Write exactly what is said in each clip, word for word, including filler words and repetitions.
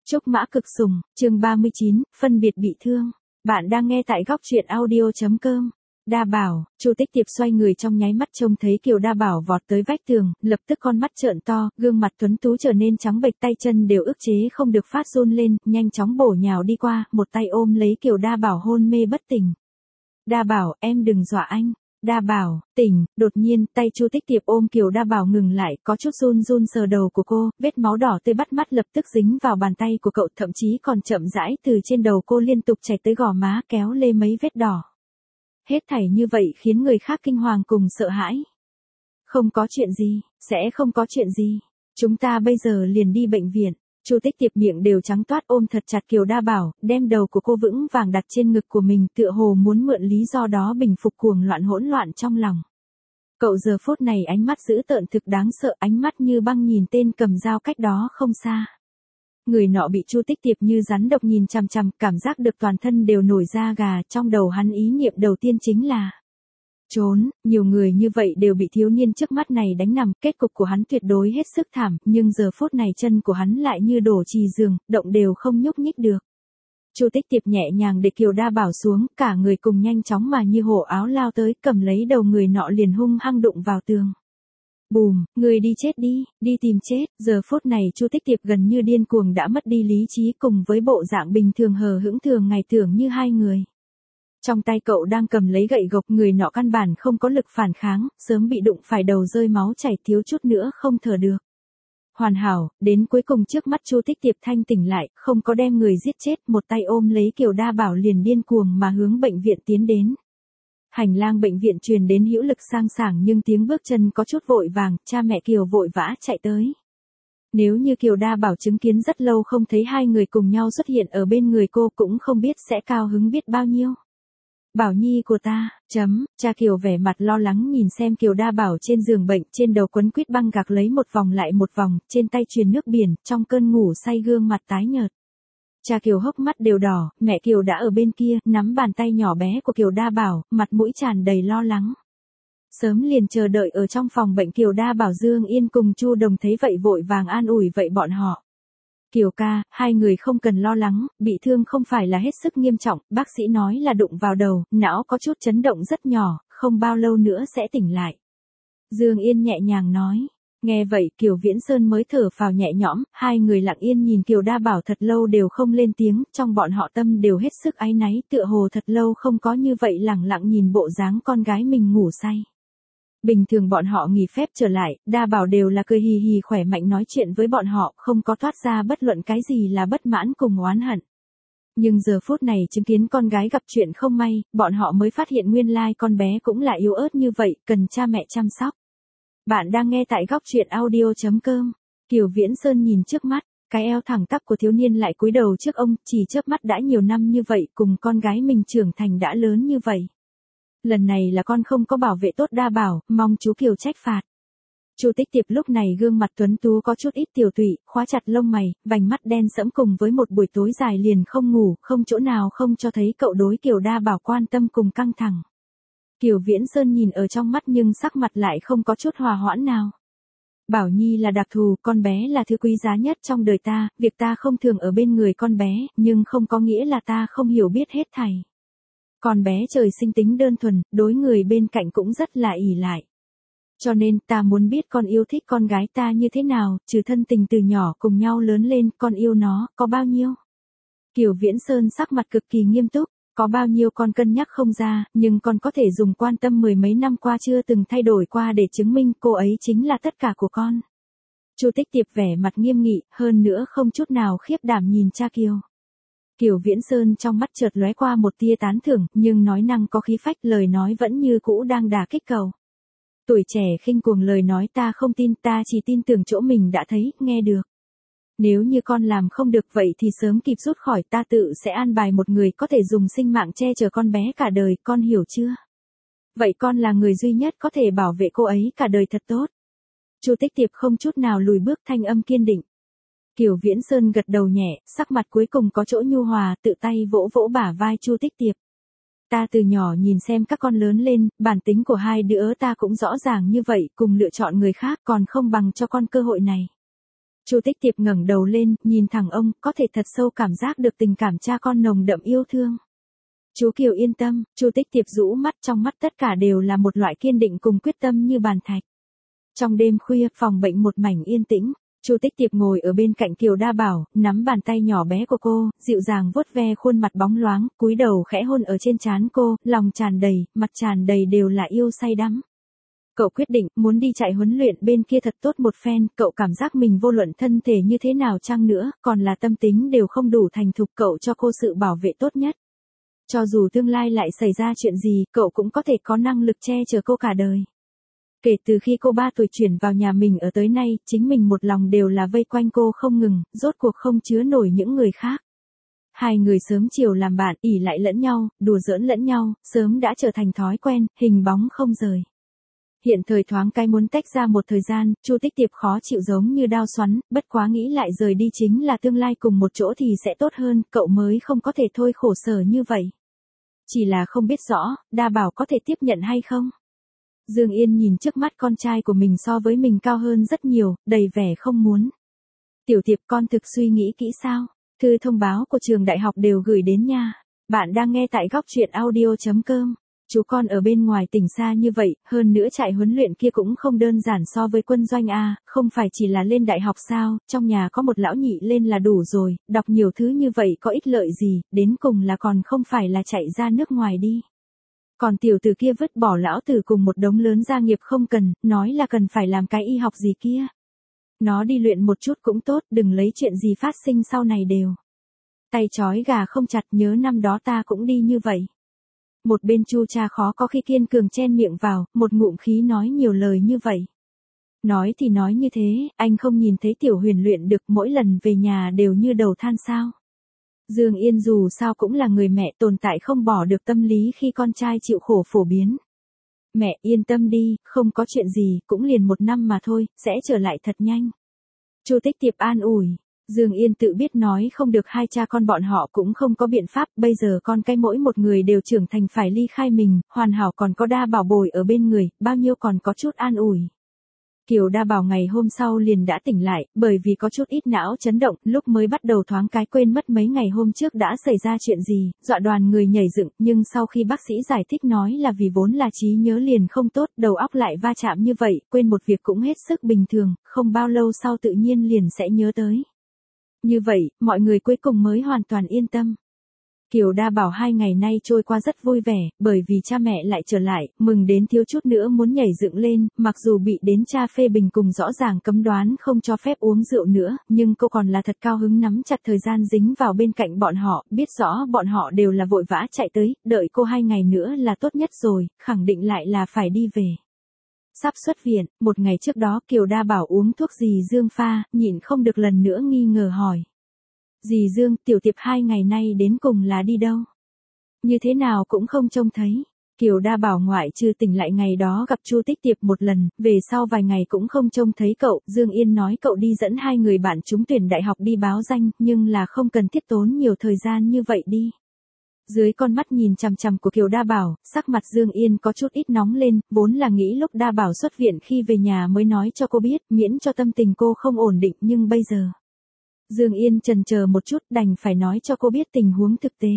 Trúc Mã Cực Sùng, chương ba mươi chín, phân biệt bị thương. Bạn đang nghe tại góc truyện audio chấm com. Đa Bảo, Chu Tích Tiệp xoay người trong nháy mắt trông thấy Kiều Đa Bảo vọt tới vách tường, lập tức con mắt trợn to, gương mặt tuấn tú trở nên trắng bệch, tay chân đều ức chế không được phát run lên, nhanh chóng bổ nhào đi qua, một tay ôm lấy Kiều Đa Bảo hôn mê bất tỉnh. Đa Bảo, em đừng dọa anh. Đa Bảo, tỉnh, đột nhiên, tay Chu Tích Tiệp ôm Kiều Đa Bảo ngừng lại, có chút run run sờ đầu của cô, vết máu đỏ tươi bắt mắt lập tức dính vào bàn tay của cậu, thậm chí còn chậm rãi từ trên đầu cô liên tục chảy tới gò má, kéo lê mấy vết đỏ. Hết thảy như vậy khiến người khác kinh hoàng cùng sợ hãi. Không có chuyện gì, sẽ không có chuyện gì. Chúng ta bây giờ liền đi bệnh viện. Chu Tích Tiệp miệng đều trắng toát ôm thật chặt Kiều Đa Bảo, đem đầu của cô vững vàng đặt trên ngực của mình, tựa hồ muốn mượn lý do đó bình phục cuồng loạn hỗn loạn trong lòng. Cậu giờ phút này ánh mắt dữ tợn thực đáng sợ, ánh mắt như băng nhìn tên cầm dao cách đó không xa. Người nọ bị Chu Tích Tiệp như rắn độc nhìn chằm chằm, cảm giác được toàn thân đều nổi da gà, trong đầu hắn ý niệm đầu tiên chính là trốn. Nhiều người như vậy đều bị thiếu niên trước mắt này đánh nằm, kết cục của hắn tuyệt đối hết sức thảm, nhưng giờ phút này chân của hắn lại như đổ trì giường, động đều không nhúc nhích được. Chu Tích Tiệp nhẹ nhàng để Kiều Đa Bảo xuống, cả người cùng nhanh chóng mà như hổ áo lao tới, cầm lấy đầu người nọ liền hung hăng đụng vào tường. Bùm, người đi chết đi, đi tìm chết. Giờ phút này Chu Tích Tiệp gần như điên cuồng đã mất đi lý trí, cùng với bộ dạng bình thường hờ hững thường ngày tưởng như hai người. Trong tay cậu đang cầm lấy gậy gộc, người nọ căn bản không có lực phản kháng, sớm bị đụng phải đầu rơi máu chảy, thiếu chút nữa không thở được. Hoàn hảo, đến cuối cùng trước mắt Chu Tích Tiệp thanh tỉnh lại, không có đem người giết chết, một tay ôm lấy Kiều Đa Bảo liền điên cuồng mà hướng bệnh viện tiến đến. Hành lang bệnh viện truyền đến hữu lực sang sảng nhưng tiếng bước chân có chút vội vàng, cha mẹ Kiều vội vã chạy tới. Nếu như Kiều Đa Bảo chứng kiến rất lâu không thấy hai người cùng nhau xuất hiện ở bên người cô cũng không biết sẽ cao hứng biết bao nhiêu. Bảo Nhi của ta, chấm, cha Kiều vẻ mặt lo lắng nhìn xem Kiều Đa Bảo trên giường bệnh, trên đầu quấn quýt băng gạc lấy một vòng lại một vòng, trên tay truyền nước biển, trong cơn ngủ say gương mặt tái nhợt. Cha Kiều hốc mắt đều đỏ, mẹ Kiều đã ở bên kia, nắm bàn tay nhỏ bé của Kiều Đa Bảo, mặt mũi tràn đầy lo lắng. Sớm liền chờ đợi ở trong phòng bệnh Kiều Đa Bảo, Dương Yên cùng Chu Đồng thấy vậy vội vàng an ủi vậy bọn họ. Kiều ca, hai người không cần lo lắng, bị thương không phải là hết sức nghiêm trọng, bác sĩ nói là đụng vào đầu, não có chút chấn động rất nhỏ, không bao lâu nữa sẽ tỉnh lại. Dương Yên nhẹ nhàng nói. Nghe vậy Kiều Viễn Sơn mới thở phào nhẹ nhõm, hai người lặng yên nhìn Kiều Đa Bảo thật lâu đều không lên tiếng, trong bọn họ tâm đều hết sức áy náy, tựa hồ thật lâu không có như vậy lẳng lặng nhìn bộ dáng con gái mình ngủ say. Bình thường bọn họ nghỉ phép trở lại, Đa Bảo đều là cười hì hì khỏe mạnh nói chuyện với bọn họ, không có thoát ra bất luận cái gì là bất mãn cùng oán hận. Nhưng giờ phút này chứng kiến con gái gặp chuyện không may, bọn họ mới phát hiện nguyên lai con bé cũng là yếu ớt như vậy, cần cha mẹ chăm sóc. Bạn đang nghe tại góc truyện audio chấm com. Kiều Viễn Sơn nhìn trước mắt, cái eo thẳng tắp của thiếu niên lại cúi đầu trước ông, chỉ chớp mắt đã nhiều năm như vậy, cùng con gái mình trưởng thành đã lớn như vậy. Lần này là con không có bảo vệ tốt Đa Bảo, mong chú Kiều trách phạt. Chu Tích Tiệp lúc này gương mặt tuấn tú có chút ít tiểu tụy, khóa chặt lông mày, vành mắt đen sẫm cùng với một buổi tối dài liền không ngủ, không chỗ nào không cho thấy cậu đối Kiều Đa Bảo quan tâm cùng căng thẳng. Kiều Viễn Sơn nhìn ở trong mắt nhưng sắc mặt lại không có chút hòa hoãn nào. Bảo Nhi là đặc thù, con bé là thứ quý giá nhất trong đời ta, việc ta không thường ở bên người con bé, nhưng không có nghĩa là ta không hiểu biết hết thảy. Con bé trời sinh tính đơn thuần, đối người bên cạnh cũng rất là ỷ lại. Cho nên ta muốn biết con yêu thích con gái ta như thế nào, trừ thân tình từ nhỏ cùng nhau lớn lên, con yêu nó, có bao nhiêu? Kiều Viễn Sơn sắc mặt cực kỳ nghiêm túc. Có bao nhiêu con cân nhắc không ra, nhưng con có thể dùng quan tâm mười mấy năm qua chưa từng thay đổi qua để chứng minh cô ấy chính là tất cả của con. Chu Tích Tiệp vẻ mặt nghiêm nghị, hơn nữa không chút nào khiếp đảm nhìn cha Kiều. Kiều Viễn Sơn trong mắt chợt lóe qua một tia tán thưởng, nhưng nói năng có khí phách, lời nói vẫn như cũ đang đả kích cậu. Tuổi trẻ khinh cuồng lời nói ta không tin, ta chỉ tin tưởng chỗ mình đã thấy, nghe được. Nếu như con làm không được vậy thì sớm kịp rút khỏi, ta tự sẽ an bài một người có thể dùng sinh mạng che chở con bé cả đời, con hiểu chưa? Vậy con là người duy nhất có thể bảo vệ cô ấy cả đời thật tốt. Chu Tích Tiệp không chút nào lùi bước, thanh âm kiên định. Kiều Viễn Sơn gật đầu nhẹ, sắc mặt cuối cùng có chỗ nhu hòa, tự tay vỗ vỗ bả vai Chu Tích Tiệp. Ta từ nhỏ nhìn xem các con lớn lên, bản tính của hai đứa ta cũng rõ ràng như vậy, cùng lựa chọn người khác còn không bằng cho con cơ hội này. Chu Tích Tiệp ngẩng đầu lên, nhìn thẳng ông, có thể thật sâu cảm giác được tình cảm cha con nồng đậm yêu thương. Chú Kiều yên tâm, Chu Tích Tiệp rũ mắt, trong mắt tất cả đều là một loại kiên định cùng quyết tâm như bàn thạch. Trong đêm khuya, phòng bệnh một mảnh yên tĩnh, Chu Tích Tiệp ngồi ở bên cạnh Kiều Đa Bảo, nắm bàn tay nhỏ bé của cô, dịu dàng vuốt ve khuôn mặt bóng loáng, cúi đầu khẽ hôn ở trên trán cô, lòng tràn đầy, mặt tràn đầy đều là yêu say đắm. Cậu quyết định muốn đi chạy huấn luyện bên kia thật tốt một phen, cậu cảm giác mình vô luận thân thể như thế nào chăng nữa, còn là tâm tính đều không đủ thành thục, cậu cho cô sự bảo vệ tốt nhất. Cho dù tương lai lại xảy ra chuyện gì, cậu cũng có thể có năng lực che chở cô cả đời. Kể từ khi cô ba tuổi chuyển vào nhà mình ở tới nay, chính mình một lòng đều là vây quanh cô không ngừng, rốt cuộc không chứa nổi những người khác. Hai người sớm chiều làm bạn, ỉ lại lẫn nhau, đùa giỡn lẫn nhau, sớm đã trở thành thói quen, hình bóng không rời. Hiện thời thoáng cái muốn tách ra một thời gian, Chu Tích Tiệp khó chịu giống như đao xoắn, bất quá nghĩ lại rời đi chính là tương lai cùng một chỗ thì sẽ tốt hơn, cậu mới không có thể thôi khổ sở như vậy. Chỉ là không biết rõ, Đa Bảo có thể tiếp nhận hay không? Dương Yên nhìn trước mắt con trai của mình so với mình cao hơn rất nhiều, đầy vẻ không muốn. Tiểu Tiệp, con thực suy nghĩ kỹ sao? Thư thông báo của trường đại học đều gửi đến nha. Bạn đang nghe tại góc truyện audio chấm com. Chú con ở bên ngoài tỉnh xa như vậy, hơn nữa trại huấn luyện kia cũng không đơn giản so với quân doanh a, không phải chỉ là lên đại học sao, trong nhà có một lão nhị lên là đủ rồi, đọc nhiều thứ như vậy có ích lợi gì, đến cùng là còn không phải là chạy ra nước ngoài đi. Còn tiểu tử kia vứt bỏ lão tử cùng một đống lớn gia nghiệp không cần, nói là cần phải làm cái y học gì kia. Nó đi luyện một chút cũng tốt, đừng lấy chuyện gì phát sinh sau này đều. Tay trói gà không chặt, nhớ năm đó ta cũng đi như vậy. Một bên Chu cha khó có khi kiên cường chen miệng vào, một ngụm khí nói nhiều lời như vậy. Nói thì nói như thế, anh không nhìn thấy Tiểu Huyền luyện được, mỗi lần về nhà đều như đầu than sao. Dương Yên dù sao cũng là người mẹ, tồn tại không bỏ được tâm lý khi con trai chịu khổ phổ biến. Mẹ yên tâm đi, không có chuyện gì, cũng liền một năm mà thôi, sẽ trở lại thật nhanh. Chu Tích Tiệp an ủi. Dương Yên tự biết nói không được, hai cha con bọn họ cũng không có biện pháp, bây giờ con cái mỗi một người đều trưởng thành phải ly khai mình, hoàn hảo còn có Đa Bảo bồi ở bên người, bao nhiêu còn có chút an ủi. Kiều Đa Bảo ngày hôm sau liền đã tỉnh lại, bởi vì có chút ít não chấn động, lúc mới bắt đầu thoáng cái quên mất mấy ngày hôm trước đã xảy ra chuyện gì, dọa đoàn người nhảy dựng, nhưng sau khi bác sĩ giải thích nói là vì vốn là trí nhớ liền không tốt, đầu óc lại va chạm như vậy, quên một việc cũng hết sức bình thường, không bao lâu sau tự nhiên liền sẽ nhớ tới. Như vậy, mọi người cuối cùng mới hoàn toàn yên tâm. Kiều Đa Bảo hai ngày nay trôi qua rất vui vẻ, bởi vì cha mẹ lại trở lại, mừng đến thiếu chút nữa muốn nhảy dựng lên, mặc dù bị đến cha phê bình cùng rõ ràng cấm đoán không cho phép uống rượu nữa, nhưng cô còn là thật cao hứng nắm chặt thời gian dính vào bên cạnh bọn họ, biết rõ bọn họ đều là vội vã chạy tới, đợi cô hai ngày nữa là tốt nhất rồi, khẳng định lại là phải đi về. Sắp xuất viện, một ngày trước đó Kiều Đa Bảo uống thuốc dì Dương pha, nhịn không được lần nữa nghi ngờ hỏi. Dì Dương, Tiểu Tiệp hai ngày nay đến cùng là đi đâu? Như thế nào cũng không trông thấy. Kiều Đa Bảo ngoại trừ tỉnh lại ngày đó gặp Chu Tích Tiệp một lần, về sau vài ngày cũng không trông thấy cậu. Dương Yên nói cậu đi dẫn hai người bạn trúng tuyển đại học đi báo danh, nhưng là không cần thiết tốn nhiều thời gian như vậy đi. Dưới con mắt nhìn chằm chằm của Kiều Đa Bảo, sắc mặt Dương Yên có chút ít nóng lên, vốn là nghĩ lúc Đa Bảo xuất viện khi về nhà mới nói cho cô biết, miễn cho tâm tình cô không ổn định, nhưng bây giờ. Dương Yên chần chờ một chút, đành phải nói cho cô biết tình huống thực tế.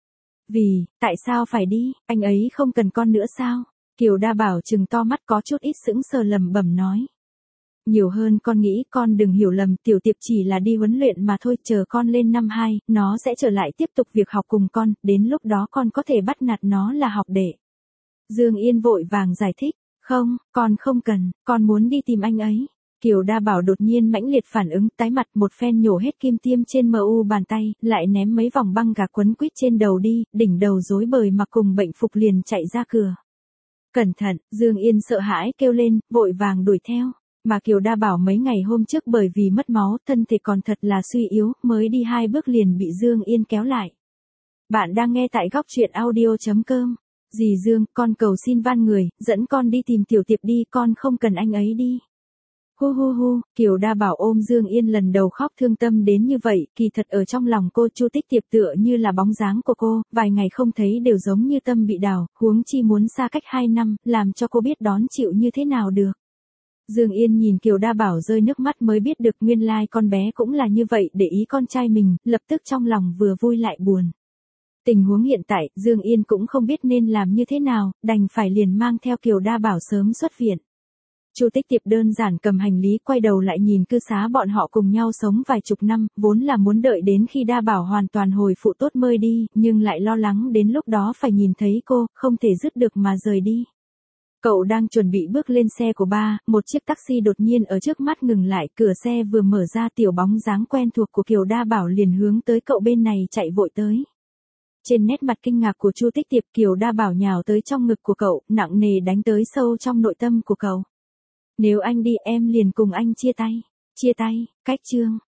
Vì, tại sao phải đi, anh ấy không cần con nữa sao? Kiều Đa Bảo trừng to mắt có chút ít sững sờ lẩm bẩm nói. Nhiều hơn con nghĩ, con đừng hiểu lầm, Tiểu Tiệp chỉ là đi huấn luyện mà thôi, chờ con lên năm hai, nó sẽ trở lại tiếp tục việc học cùng con, đến lúc đó con có thể bắt nạt nó là học đệ. Dương Yên vội vàng giải thích, không, con không cần, con muốn đi tìm anh ấy. Kiều Đa Bảo đột nhiên mãnh liệt phản ứng, tái mặt một phen nhổ hết kim tiêm trên mờ u bàn tay, lại ném mấy vòng băng gạc quấn quýt trên đầu đi, đỉnh đầu rối bời mặc cùng bệnh phục liền chạy ra cửa. Cẩn thận, Dương Yên sợ hãi kêu lên, vội vàng đuổi theo. Mà Kiều Đa Bảo mấy ngày hôm trước bởi vì mất máu, thân thể còn thật là suy yếu, mới đi hai bước liền bị Dương Yên kéo lại. Bạn đang nghe tại góc truyện audio chấm com. Dì Dương, con cầu xin van người, dẫn con đi tìm Tiểu Tiệp đi, con không cần anh ấy đi. Hu hu hu, Kiều Đa Bảo ôm Dương Yên lần đầu khóc thương tâm đến như vậy, kỳ thật ở trong lòng cô Chu Tích Tiệp tựa như là bóng dáng của cô, vài ngày không thấy đều giống như tâm bị đào, huống chi muốn xa cách hai năm, làm cho cô biết đón chịu như thế nào được. Dương Yên nhìn Kiều Đa Bảo rơi nước mắt mới biết được nguyên lai con bé cũng là như vậy để ý con trai mình, lập tức trong lòng vừa vui lại buồn. Tình huống hiện tại, Dương Yên cũng không biết nên làm như thế nào, đành phải liền mang theo Kiều Đa Bảo sớm xuất viện. Chu Tích Tiệp đơn giản cầm hành lý quay đầu lại nhìn cư xá bọn họ cùng nhau sống vài chục năm, vốn là muốn đợi đến khi Đa Bảo hoàn toàn hồi phụ tốt mới đi, nhưng lại lo lắng đến lúc đó phải nhìn thấy cô, không thể dứt được mà rời đi. Cậu đang chuẩn bị bước lên xe của ba, một chiếc taxi đột nhiên ở trước mắt ngừng lại, cửa xe vừa mở ra tiểu bóng dáng quen thuộc của Kiều Đa Bảo liền hướng tới cậu bên này chạy vội tới. Trên nét mặt kinh ngạc của Chu Tích Tiệp, Kiều Đa Bảo nhào tới trong ngực của cậu, nặng nề đánh tới sâu trong nội tâm của cậu. Nếu anh đi em liền cùng anh chia tay. Chia tay, cách chương.